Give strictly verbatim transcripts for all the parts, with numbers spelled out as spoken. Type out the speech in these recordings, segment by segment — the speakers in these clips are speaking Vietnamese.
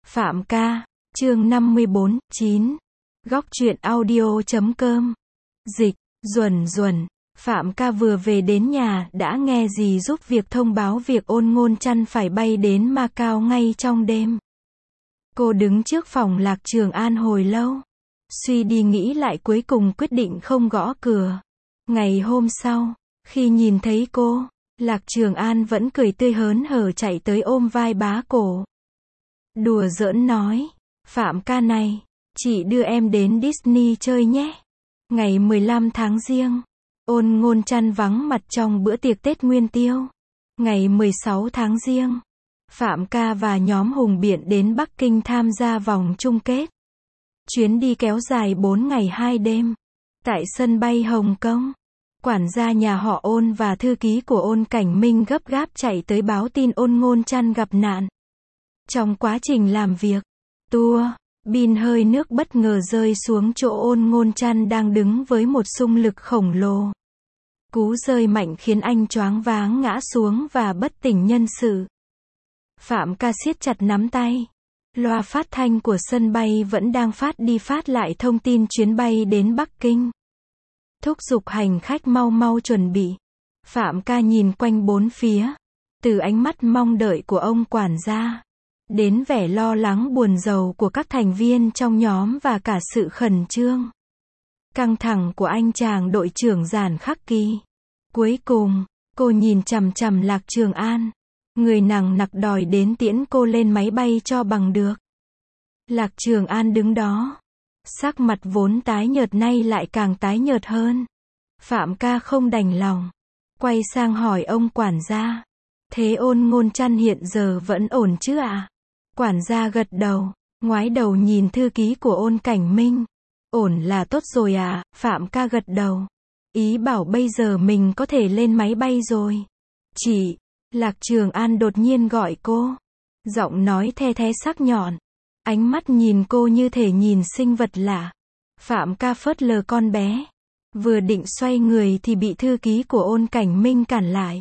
Phạm ca, chương năm mươi bốn, chín. Góc truyện audio chấm com. Dịch, Duẩn Duẩn. Phạm ca vừa về đến nhà, đã nghe dì giúp việc thông báo việc Ôn Ngôn Chăn phải bay đến Macau ngay trong đêm. Cô đứng trước phòng Lạc Trường An hồi lâu. Suy đi nghĩ lại cuối cùng quyết định không gõ cửa. Ngày hôm sau, khi nhìn thấy cô, Lạc Trường An vẫn cười tươi hớn hở chạy tới ôm vai bá cổ. Đùa giỡn nói, Phạm ca này, chị đưa em đến Disney chơi nhé. Ngày mười lăm tháng Giêng, Ôn Ngôn Chăn vắng mặt trong bữa tiệc Tết Nguyên Tiêu. Ngày mười sáu tháng Giêng, Phạm ca và nhóm Hùng Biện đến Bắc Kinh tham gia vòng chung kết. Chuyến đi kéo dài bốn ngày hai đêm. Tại sân bay Hồng Kông, quản gia nhà họ Ôn và thư ký của Ôn Cảnh Minh gấp gáp chạy tới báo tin Ôn Ngôn Chăn gặp nạn. Trong quá trình làm việc, tua, bin hơi nước bất ngờ rơi xuống chỗ Ôn Ngôn Chăn đang đứng với một xung lực khổng lồ. Cú rơi mạnh khiến anh choáng váng ngã xuống và bất tỉnh nhân sự. Phạm ca siết chặt nắm tay. Loa phát thanh của sân bay vẫn đang phát đi phát lại thông tin chuyến bay đến Bắc Kinh. Thúc giục hành khách mau mau chuẩn bị. Phạm ca nhìn quanh bốn phía. Từ ánh mắt mong đợi của ông quản gia, đến vẻ lo lắng buồn rầu của các thành viên trong nhóm và cả sự khẩn trương, căng thẳng của anh chàng đội trưởng Giản Khắc Kỳ. Cuối cùng, cô nhìn chằm chằm Lạc Trường An. Người nằng nặc đòi đến tiễn cô lên máy bay cho bằng được. Lạc Trường An đứng đó. Sắc mặt vốn tái nhợt nay lại càng tái nhợt hơn. Phạm ca không đành lòng. Quay sang hỏi ông quản gia. Thế Ôn Ngôn Chăn hiện giờ vẫn ổn chứ ạ? À? Quản gia gật đầu, ngoái đầu nhìn thư ký của Ôn Cảnh Minh. Ổn là tốt rồi à? Phạm ca gật đầu. Ý bảo bây giờ mình có thể lên máy bay rồi. Chị, Lạc Trường An đột nhiên gọi cô. Giọng nói the thé sắc nhọn. Ánh mắt nhìn cô như thể nhìn sinh vật lạ. Phạm ca phớt lờ con bé. Vừa định xoay người thì bị thư ký của Ôn Cảnh Minh cản lại.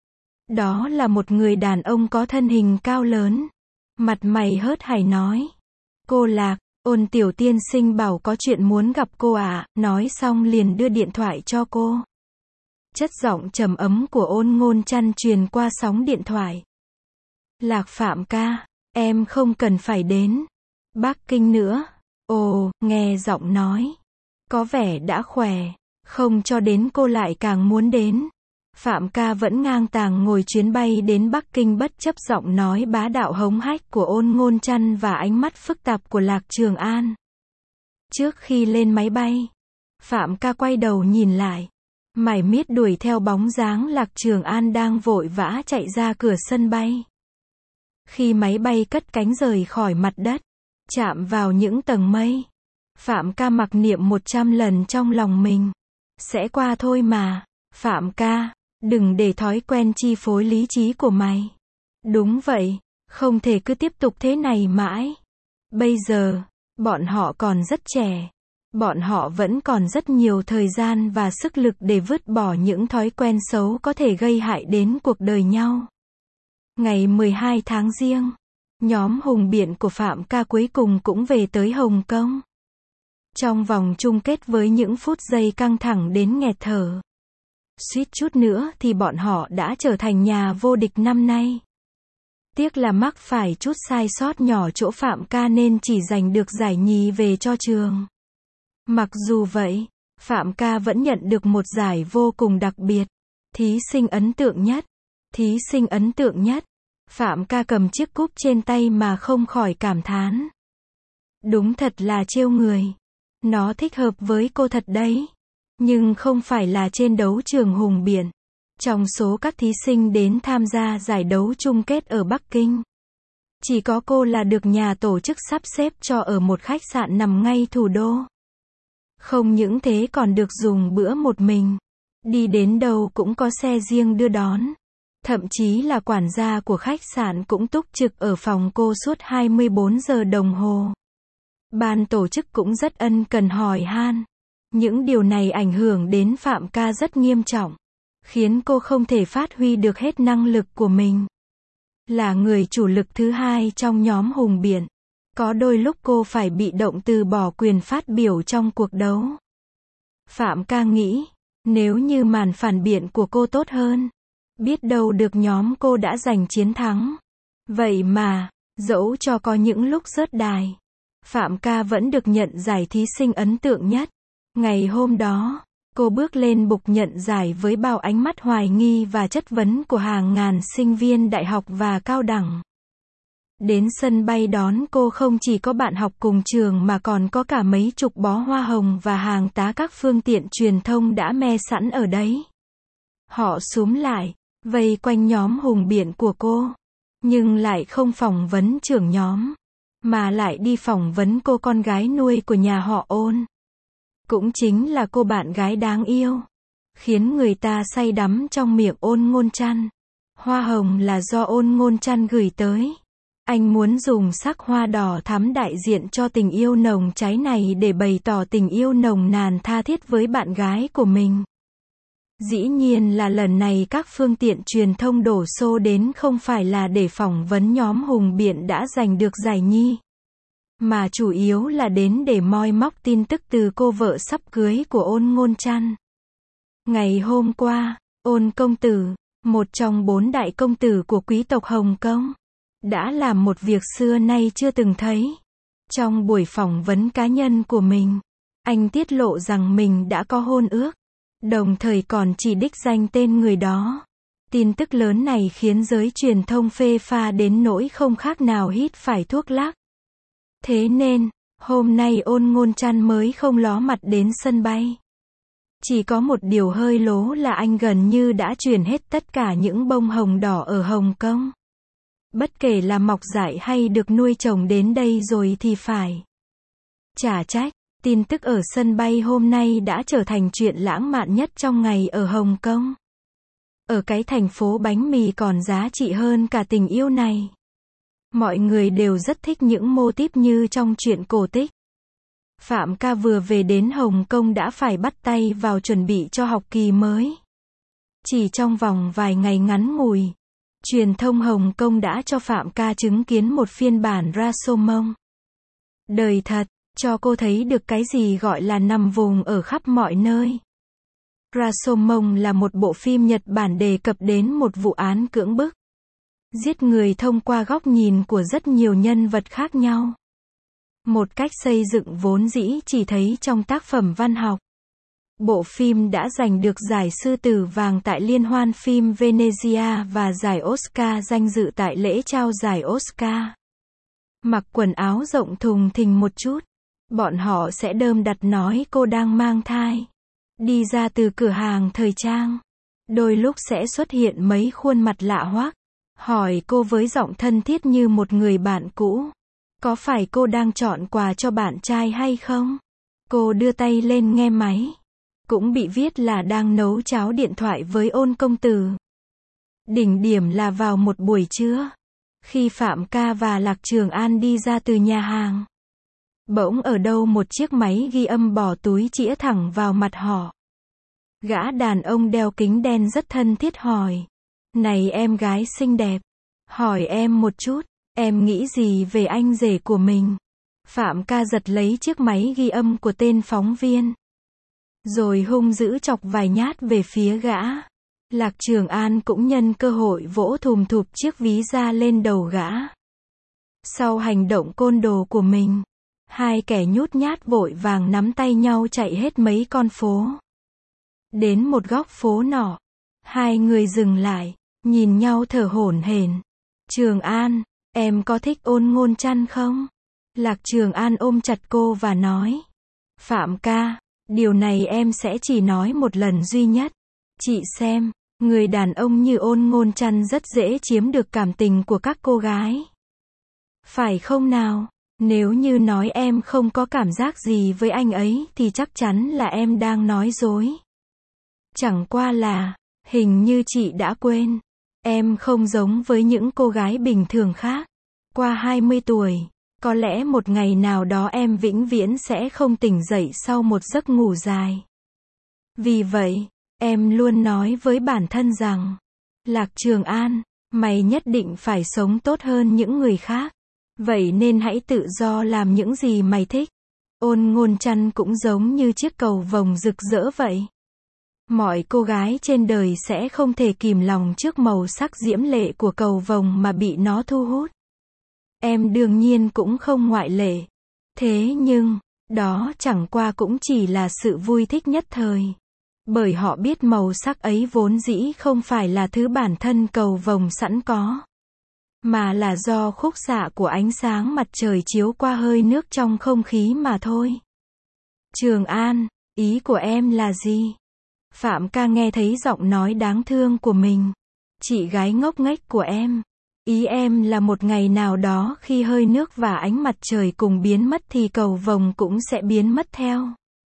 Đó là một người đàn ông có thân hình cao lớn. Mặt mày hớt hải nói. Cô Lạc, Ôn tiểu tiên sinh bảo có chuyện muốn gặp cô ạ. À? Nói xong liền đưa điện thoại cho cô. Chất giọng trầm ấm của Ôn Ngôn Chăn truyền qua sóng điện thoại. Lạc Phạm ca, em không cần phải đến Bắc Kinh nữa. Ồ, nghe giọng nói, có vẻ đã khỏe, không cho đến cô lại càng muốn đến. Phạm ca vẫn ngang tàng ngồi chuyến bay đến Bắc Kinh bất chấp giọng nói bá đạo hống hách của Ôn Ngôn Chăn và ánh mắt phức tạp của Lạc Trường An. Trước khi lên máy bay, Phạm ca quay đầu nhìn lại. Mải miết đuổi theo bóng dáng Lạc Trường An đang vội vã chạy ra cửa sân bay. Khi máy bay cất cánh rời khỏi mặt đất, chạm vào những tầng mây, Phạm ca mặc niệm một trăm lần trong lòng mình. Sẽ qua thôi mà, Phạm ca, đừng để thói quen chi phối lý trí của mày. Đúng vậy, không thể cứ tiếp tục thế này mãi. Bây giờ, bọn họ còn rất trẻ. Bọn họ vẫn còn rất nhiều thời gian và sức lực để vứt bỏ những thói quen xấu có thể gây hại đến cuộc đời nhau. Ngày mười hai tháng Giêng, nhóm Hùng Biện của Phạm ca cuối cùng cũng về tới Hồng Kông. Trong vòng chung kết với những phút giây căng thẳng đến nghẹt thở. Suýt chút nữa thì bọn họ đã trở thành nhà vô địch năm nay. Tiếc là mắc phải chút sai sót nhỏ chỗ Phạm ca nên chỉ giành được giải nhì về cho trường. Mặc dù vậy, Phạm ca vẫn nhận được một giải vô cùng đặc biệt. Thí sinh ấn tượng nhất. Thí sinh ấn tượng nhất. Phạm ca cầm chiếc cúp trên tay mà không khỏi cảm thán. Đúng thật là trêu người. Nó thích hợp với cô thật đấy. Nhưng không phải là trên đấu trường Hùng Biện. Trong số các thí sinh đến tham gia giải đấu chung kết ở Bắc Kinh, chỉ có cô là được nhà tổ chức sắp xếp cho ở một khách sạn nằm ngay thủ đô. Không những thế còn được dùng bữa một mình. Đi đến đâu cũng có xe riêng đưa đón. Thậm chí là quản gia của khách sạn cũng túc trực ở phòng cô suốt hai mươi bốn giờ đồng hồ. Ban tổ chức cũng rất ân cần hỏi han. Những điều này ảnh hưởng đến Phạm ca rất nghiêm trọng, khiến cô không thể phát huy được hết năng lực của mình. Là người chủ lực thứ hai trong nhóm Hùng Biện, Có đôi lúc cô phải bị động từ bỏ quyền phát biểu trong cuộc đấu. Phạm ca nghĩ, nếu như màn phản biện của cô tốt hơn, biết đâu được nhóm cô đã giành chiến thắng. Vậy mà, dẫu cho có những lúc rớt đài, Phạm ca vẫn được nhận giải thí sinh ấn tượng nhất. Ngày hôm đó, cô bước lên bục nhận giải với bao ánh mắt hoài nghi và chất vấn của hàng ngàn sinh viên đại học và cao đẳng. Đến sân bay đón cô không chỉ có bạn học cùng trường mà còn có cả mấy chục bó hoa hồng và hàng tá các phương tiện truyền thông đã me sẵn ở đấy. Họ xúm lại, vây quanh nhóm hùng biện của cô, nhưng lại không phỏng vấn trưởng nhóm, mà lại đi phỏng vấn cô con gái nuôi của nhà họ Ôn. Cũng chính là cô bạn gái đáng yêu, khiến người ta say đắm trong miệng Ôn Ngôn Trăn. Hoa hồng là do Ôn Ngôn Trăn gửi tới. Anh muốn dùng sắc hoa đỏ thắm đại diện cho tình yêu nồng cháy này để bày tỏ tình yêu nồng nàn tha thiết với bạn gái của mình. Dĩ nhiên là lần này các phương tiện truyền thông đổ xô đến không phải là để phỏng vấn nhóm hùng biện đã giành được giải nhì, mà chủ yếu là đến để moi móc tin tức từ cô vợ sắp cưới của Ôn Ngôn Trăn. Ngày hôm qua, Ôn công tử, một trong bốn đại công tử của quý tộc Hồng Kông, đã làm một việc xưa nay chưa từng thấy. Trong buổi phỏng vấn cá nhân của mình, anh tiết lộ rằng mình đã có hôn ước, đồng thời còn chỉ đích danh tên người đó. Tin tức lớn này khiến giới truyền thông phê pha đến nỗi không khác nào hít phải thuốc lắc. Thế nên, hôm nay Ôn Ngôn Trăn mới không ló mặt đến sân bay. Chỉ có một điều hơi lố là anh gần như đã chuyển hết tất cả những bông hồng đỏ ở Hồng Kông. Bất kể là mọc dại hay được nuôi trồng đến đây rồi thì phải. Chả trách, tin tức ở sân bay hôm nay đã trở thành chuyện lãng mạn nhất trong ngày ở Hồng Kông. Ở cái thành phố bánh mì còn giá trị hơn cả tình yêu này. Mọi người đều rất thích những mô típ như trong truyện cổ tích. Phạm ca vừa về đến Hồng Kông đã phải bắt tay vào chuẩn bị cho học kỳ mới. Chỉ trong vòng vài ngày ngắn ngủi, truyền thông Hồng Kông đã cho Phạm ca chứng kiến một phiên bản Rashomon. Đời thật, cho cô thấy được cái gì gọi là nằm vùng ở khắp mọi nơi. Rashomon là một bộ phim Nhật Bản đề cập đến một vụ án cưỡng bức, giết người thông qua góc nhìn của rất nhiều nhân vật khác nhau. Một cách xây dựng vốn dĩ chỉ thấy trong tác phẩm văn học. Bộ phim đã giành được giải sư tử vàng tại Liên hoan phim Venezia và giải Oscar danh dự tại lễ trao giải Oscar. Mặc quần áo rộng thùng thình một chút, bọn họ sẽ đơm đặt nói cô đang mang thai. Đi ra từ cửa hàng thời trang, đôi lúc sẽ xuất hiện mấy khuôn mặt lạ hoắc, hỏi cô với giọng thân thiết như một người bạn cũ. Có phải cô đang chọn quà cho bạn trai hay không? Cô đưa tay lên nghe máy. Cũng bị viết là đang nấu cháo điện thoại với Ôn công tử. Đỉnh điểm là vào một buổi trưa, khi Phạm ca và Lạc Trường An đi ra từ nhà hàng, bỗng ở đâu một chiếc máy ghi âm bỏ túi chĩa thẳng vào mặt họ. Gã đàn ông đeo kính đen rất thân thiết hỏi: "Này em gái xinh đẹp, hỏi em một chút, em nghĩ gì về anh rể của mình?" Phạm ca giật lấy chiếc máy ghi âm của tên phóng viên, rồi hung dữ chọc vài nhát về phía gã. Lạc Trường An cũng nhân cơ hội vỗ thùm thụp chiếc ví da lên đầu gã. Sau hành động côn đồ của mình, hai kẻ nhút nhát vội vàng nắm tay nhau chạy hết mấy con phố. Đến một góc phố nọ, hai người dừng lại, nhìn nhau thở hổn hển. "Trường An, em có thích Ôn Ngôn Trăn không?" Lạc Trường An ôm chặt cô và nói: "Phạm ca, điều này em sẽ chỉ nói một lần duy nhất. Chị xem, người đàn ông như Ôn Ngôn Trăn rất dễ chiếm được cảm tình của các cô gái. Phải không nào? Nếu như nói em không có cảm giác gì với anh ấy thì chắc chắn là em đang nói dối. Chẳng qua là, hình như chị đã quên, em không giống với những cô gái bình thường khác. Qua hai mươi tuổi, có lẽ một ngày nào đó em vĩnh viễn sẽ không tỉnh dậy sau một giấc ngủ dài. Vì vậy, em luôn nói với bản thân rằng, Lạc Trường An, mày nhất định phải sống tốt hơn những người khác. Vậy nên hãy tự do làm những gì mày thích. Ôn Ngôn Chăn cũng giống như chiếc cầu vồng rực rỡ vậy. Mọi cô gái trên đời sẽ không thể kìm lòng trước màu sắc diễm lệ của cầu vồng mà bị nó thu hút. Em đương nhiên cũng không ngoại lệ. Thế nhưng, đó chẳng qua cũng chỉ là sự vui thích nhất thời. Bởi họ biết màu sắc ấy vốn dĩ không phải là thứ bản thân cầu vồng sẵn có, mà là do khúc xạ của ánh sáng mặt trời chiếu qua hơi nước trong không khí mà thôi. Trường An, ý của em là gì? Phạm ca nghe thấy giọng nói đáng thương của mình. Chị gái ngốc nghếch của em. Ý em là một ngày nào đó khi hơi nước và ánh mặt trời cùng biến mất thì cầu vồng cũng sẽ biến mất theo.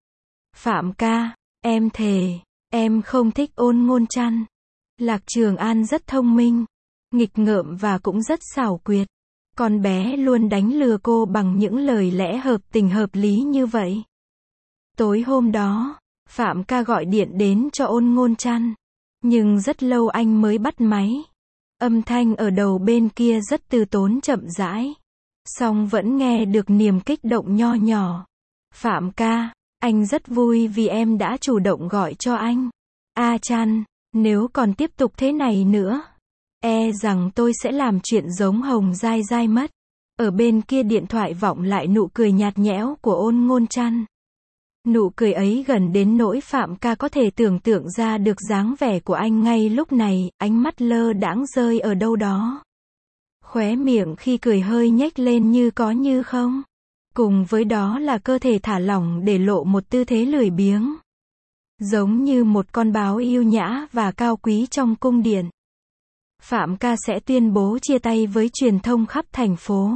Phạm ca, em thề, em không thích Ôn Ngôn Chăn. Lạc Trường An rất thông minh, nghịch ngợm và cũng rất xảo quyệt. Con bé luôn đánh lừa cô bằng những lời lẽ hợp tình hợp lý như vậy. Tối hôm đó, Phạm ca gọi điện đến cho Ôn Ngôn Chăn. Nhưng rất lâu anh mới bắt máy. Âm thanh ở đầu bên kia rất từ tốn chậm rãi. Song vẫn nghe được niềm kích động nho nhỏ. Phạm ca, anh rất vui vì em đã chủ động gọi cho anh. A Chăn, nếu còn tiếp tục thế này nữa, e rằng tôi sẽ làm chuyện giống Hồng Giai Giai mất. Ở bên kia điện thoại vọng lại nụ cười nhạt nhẽo của Ôn Ngôn Chăn. Nụ cười ấy gần đến nỗi Phạm ca có thể tưởng tượng ra được dáng vẻ của anh ngay lúc này, ánh mắt lơ đãng rơi ở đâu đó. Khóe miệng khi cười hơi nhếch lên như có như không. Cùng với đó là cơ thể thả lỏng để lộ một tư thế lười biếng. Giống như một con báo yêu nhã và cao quý trong cung điện. Phạm ca sẽ tuyên bố chia tay với truyền thông khắp thành phố.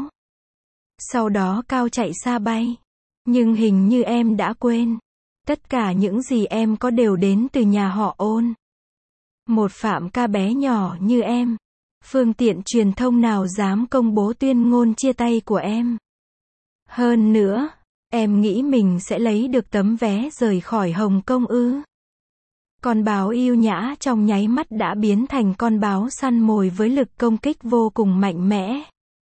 Sau đó cao chạy xa bay. Nhưng hình như em đã quên. Tất cả những gì em có đều đến từ nhà họ Ôn. Một Phạm ca bé nhỏ như em. Phương tiện truyền thông nào dám công bố tuyên ngôn chia tay của em. Hơn nữa, em nghĩ mình sẽ lấy được tấm vé rời khỏi Hồng Kông ư? Con báo yêu nhã trong nháy mắt đã biến thành con báo săn mồi với lực công kích vô cùng mạnh mẽ.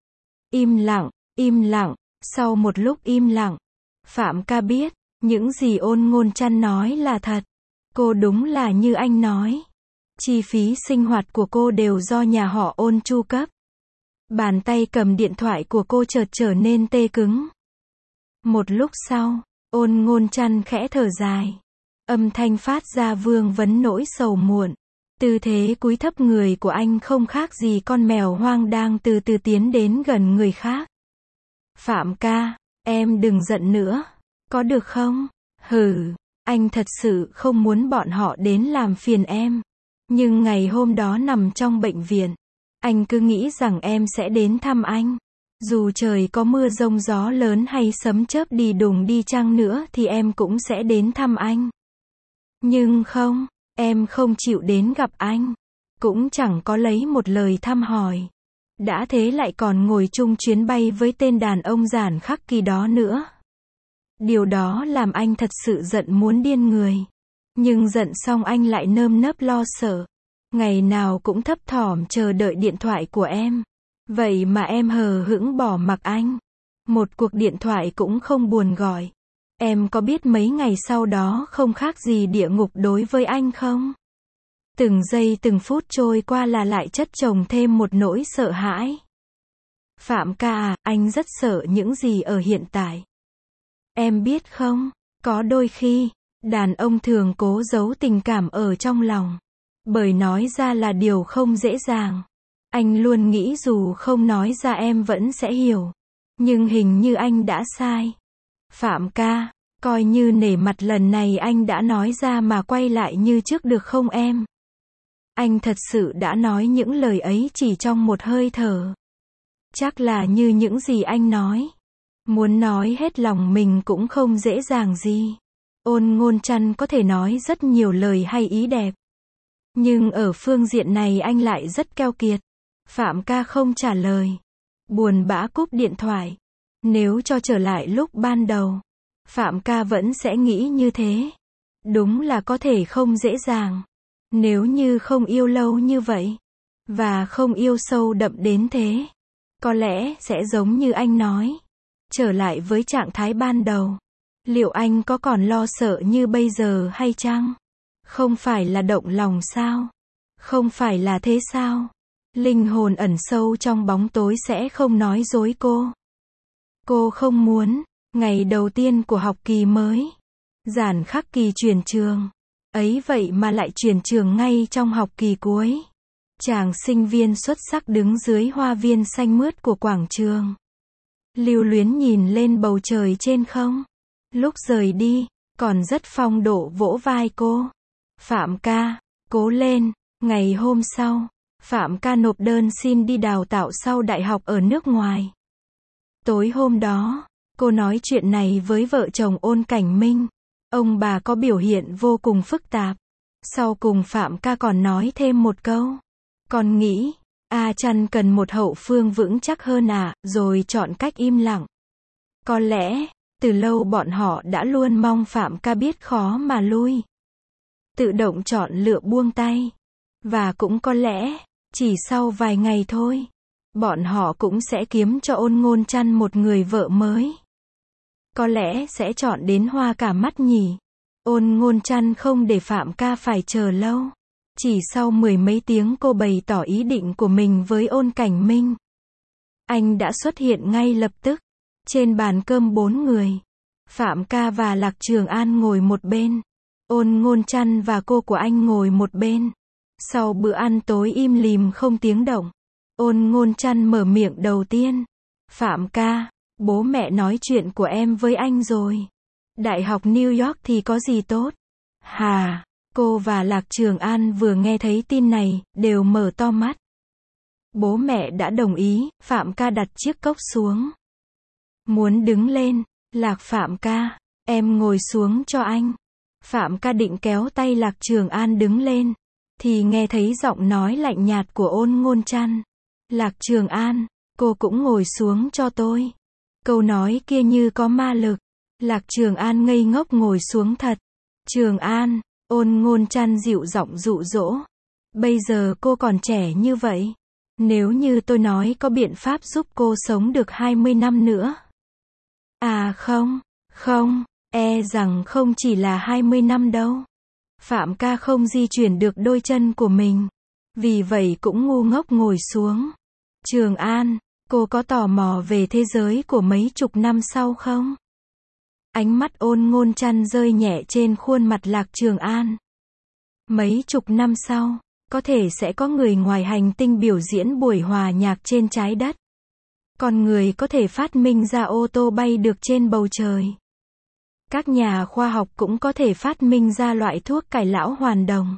Im lặng, im lặng, sau một lúc im lặng, Phạm ca biết, những gì Ôn Ngôn Chăn nói là thật. Cô đúng là như anh nói. Chi phí sinh hoạt của cô đều do nhà họ Ôn chu cấp. Bàn tay cầm điện thoại của cô chợt trở nên tê cứng. Một lúc sau, Ôn Ngôn Chăn khẽ thở dài. Âm thanh phát ra vương vấn nỗi sầu muộn. Tư thế cúi thấp người của anh không khác gì con mèo hoang đang từ từ tiến đến gần người khác. Phạm ca, em đừng giận nữa. Có được không? Hừ, anh thật sự không muốn bọn họ đến làm phiền em. Nhưng ngày hôm đó nằm trong bệnh viện, anh cứ nghĩ rằng em sẽ đến thăm anh. Dù trời có mưa giông gió lớn hay sấm chớp đi đùng đi chăng nữa thì em cũng sẽ đến thăm anh. Nhưng không, em không chịu đến gặp anh. Cũng chẳng có lấy một lời thăm hỏi. Đã thế lại còn ngồi chung chuyến bay với tên đàn ông giản khắc kỳ đó nữa. Điều đó làm anh thật sự giận muốn điên người. Nhưng giận xong anh lại nơm nớp lo sợ. Ngày nào cũng thấp thỏm chờ đợi điện thoại của em. Vậy mà em hờ hững bỏ mặc anh. Một cuộc điện thoại cũng không buồn gọi. Em có biết mấy ngày sau đó không khác gì địa ngục đối với anh không? Từng giây từng phút trôi qua là lại chất chồng thêm một nỗi sợ hãi. Phạm ca à, anh rất sợ những gì ở hiện tại. Em biết không, có đôi khi, đàn ông thường cố giấu tình cảm ở trong lòng. Bởi nói ra là điều không dễ dàng. Anh luôn nghĩ dù không nói ra em vẫn sẽ hiểu. Nhưng hình như anh đã sai. Phạm ca, coi như nể mặt lần này anh đã nói ra mà quay lại như trước được không em? Anh thật sự đã nói những lời ấy chỉ trong một hơi thở. Chắc là như những gì anh nói. Muốn nói hết lòng mình cũng không dễ dàng gì. Ôn Ngôn Chăn có thể nói rất nhiều lời hay ý đẹp. Nhưng ở phương diện này anh lại rất keo kiệt. Phạm ca không trả lời. Buồn bã cúp điện thoại. Nếu cho trở lại lúc ban đầu, Phạm ca vẫn sẽ nghĩ như thế. Đúng là có thể không dễ dàng. Nếu như không yêu lâu như vậy, và không yêu sâu đậm đến thế, Có lẽ sẽ giống như anh nói. Trở lại với trạng thái ban đầu. Liệu anh có còn lo sợ như bây giờ hay chăng? Không phải là động lòng sao? Không phải là thế sao? Linh hồn ẩn sâu trong bóng tối sẽ không nói dối cô. Cô không muốn. Ngày đầu tiên của học kỳ mới. Giản khắc kỳ chuyển trường. Ấy vậy mà lại chuyển trường ngay trong học kỳ cuối. Chàng sinh viên xuất sắc đứng dưới hoa viên xanh mướt của quảng trường. Lưu luyến nhìn lên bầu trời trên không. Lúc rời đi, còn rất phong độ vỗ vai cô. Phạm ca, cố lên. Ngày hôm sau, Phạm ca nộp đơn xin đi đào tạo sau đại học ở nước ngoài. Tối hôm đó, cô nói chuyện này với vợ chồng Ôn Cảnh Minh. Ông bà có biểu hiện vô cùng phức tạp. Sau cùng Phạm ca còn nói thêm một câu. Con nghĩ, A Chăn cần một hậu phương vững chắc hơn à, rồi chọn cách im lặng. Có lẽ, từ lâu bọn họ đã luôn mong Phạm ca biết khó mà lui. Tự động chọn lựa buông tay. Và cũng có lẽ, chỉ sau vài ngày thôi, bọn họ cũng sẽ kiếm cho Ôn Ngôn Chăn một người vợ mới. Có lẽ sẽ chọn đến hoa cả mắt nhỉ. Ôn Ngôn Chăn không để Phạm ca phải chờ lâu. Chỉ sau mười mấy tiếng cô bày tỏ ý định của mình với Ôn Cảnh Minh. Anh đã xuất hiện ngay lập tức. Trên bàn cơm bốn người. Phạm ca và Lạc Trường An ngồi một bên. Ôn Ngôn Chăn và cô của anh ngồi một bên. Sau bữa ăn tối im lìm không tiếng động. Ôn Ngôn Chăn mở miệng đầu tiên. Phạm ca, bố mẹ nói chuyện của em với anh rồi. Đại học New York thì có gì tốt? Hà, cô và Lạc Trường An vừa nghe thấy tin này, đều mở to mắt. Bố mẹ đã đồng ý, Phạm ca đặt chiếc cốc xuống. Muốn đứng lên, Lạc Phạm ca, em ngồi xuống cho anh. Phạm ca định kéo tay Lạc Trường An đứng lên. Thì nghe thấy giọng nói lạnh nhạt của Ôn Ngôn Chăn. Lạc Trường An, cô cũng ngồi xuống cho tôi. Câu nói kia như có ma lực. Lạc Trường An ngây ngốc ngồi xuống thật. Trường An, Ôn Ngôn Chăn dịu giọng dụ dỗ. Bây giờ cô còn trẻ như vậy. Nếu như tôi nói có biện pháp giúp cô sống được hai mươi năm nữa. À không, không, e rằng không chỉ là hai mươi năm đâu. Phạm ca không di chuyển được đôi chân của mình. Vì vậy cũng ngu ngốc ngồi xuống. Trường An, cô có tò mò về thế giới của mấy chục năm sau không? Ánh mắt Ôn Ngôn Chăn rơi nhẹ trên khuôn mặt Lạc Trường An. Mấy chục năm sau, có thể sẽ có người ngoài hành tinh biểu diễn buổi hòa nhạc trên trái đất. Con người có thể phát minh ra ô tô bay được trên bầu trời. Các nhà khoa học cũng có thể phát minh ra loại thuốc cải lão hoàn đồng.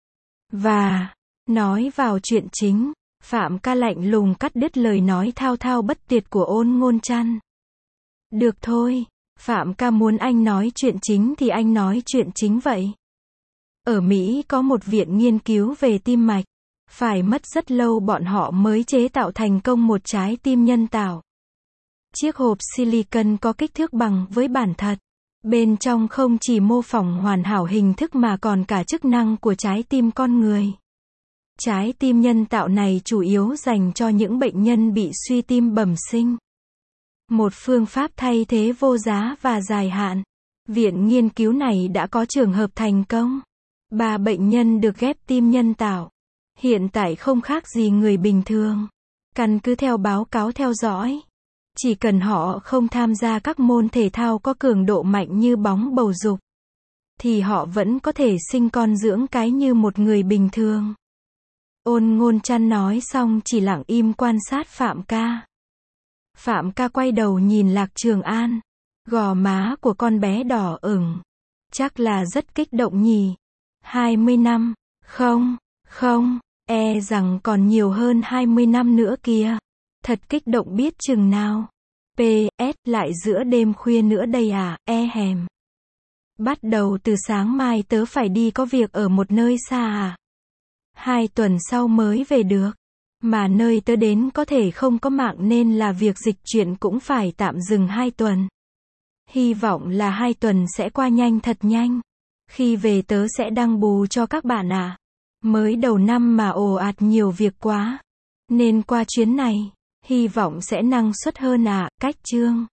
Và, nói vào chuyện chính, Phạm ca lạnh lùng cắt đứt lời nói thao thao bất tuyệt của Ôn Ngôn Chăn. Được thôi, Phạm ca muốn anh nói chuyện chính thì anh nói chuyện chính vậy. Ở Mỹ có một viện nghiên cứu về tim mạch. Phải mất rất lâu bọn họ mới chế tạo thành công một trái tim nhân tạo. Chiếc hộp silicon có kích thước bằng với bản thật. Bên trong không chỉ mô phỏng hoàn hảo hình thức mà còn cả chức năng của trái tim con người. Trái tim nhân tạo này chủ yếu dành cho những bệnh nhân bị suy tim bẩm sinh. Một phương pháp thay thế vô giá và dài hạn. Viện nghiên cứu này đã có trường hợp thành công. Ba bệnh nhân được ghép tim nhân tạo. Hiện tại không khác gì người bình thường. Căn cứ theo báo cáo theo dõi. Chỉ cần họ không tham gia các môn thể thao có cường độ mạnh như bóng bầu dục. Thì họ vẫn có thể sinh con dưỡng cái như một người bình thường. Ôn Ngôn Chăn nói xong chỉ lặng im quan sát Phạm ca. Phạm ca quay đầu nhìn Lạc Trường An. Gò má của con bé đỏ ửng. Chắc là rất kích động nhỉ. hai mươi năm. Không, không, e rằng còn nhiều hơn hai mươi năm nữa kìa. Thật kích động biết chừng nào. pê ét lại giữa đêm khuya nữa đây à, e hèm. Bắt đầu từ sáng mai tớ phải đi có việc ở một nơi xa à. Hai tuần sau mới về được. Mà nơi tớ đến có thể không có mạng nên là việc dịch chuyển cũng phải tạm dừng hai tuần. Hy vọng là hai tuần sẽ qua nhanh thật nhanh. Khi về tớ sẽ đăng bù cho các bạn à. Mới đầu năm mà ồ ạt nhiều việc quá. Nên qua chuyến này. Hy vọng sẽ năng suất hơn ạ, cách chương.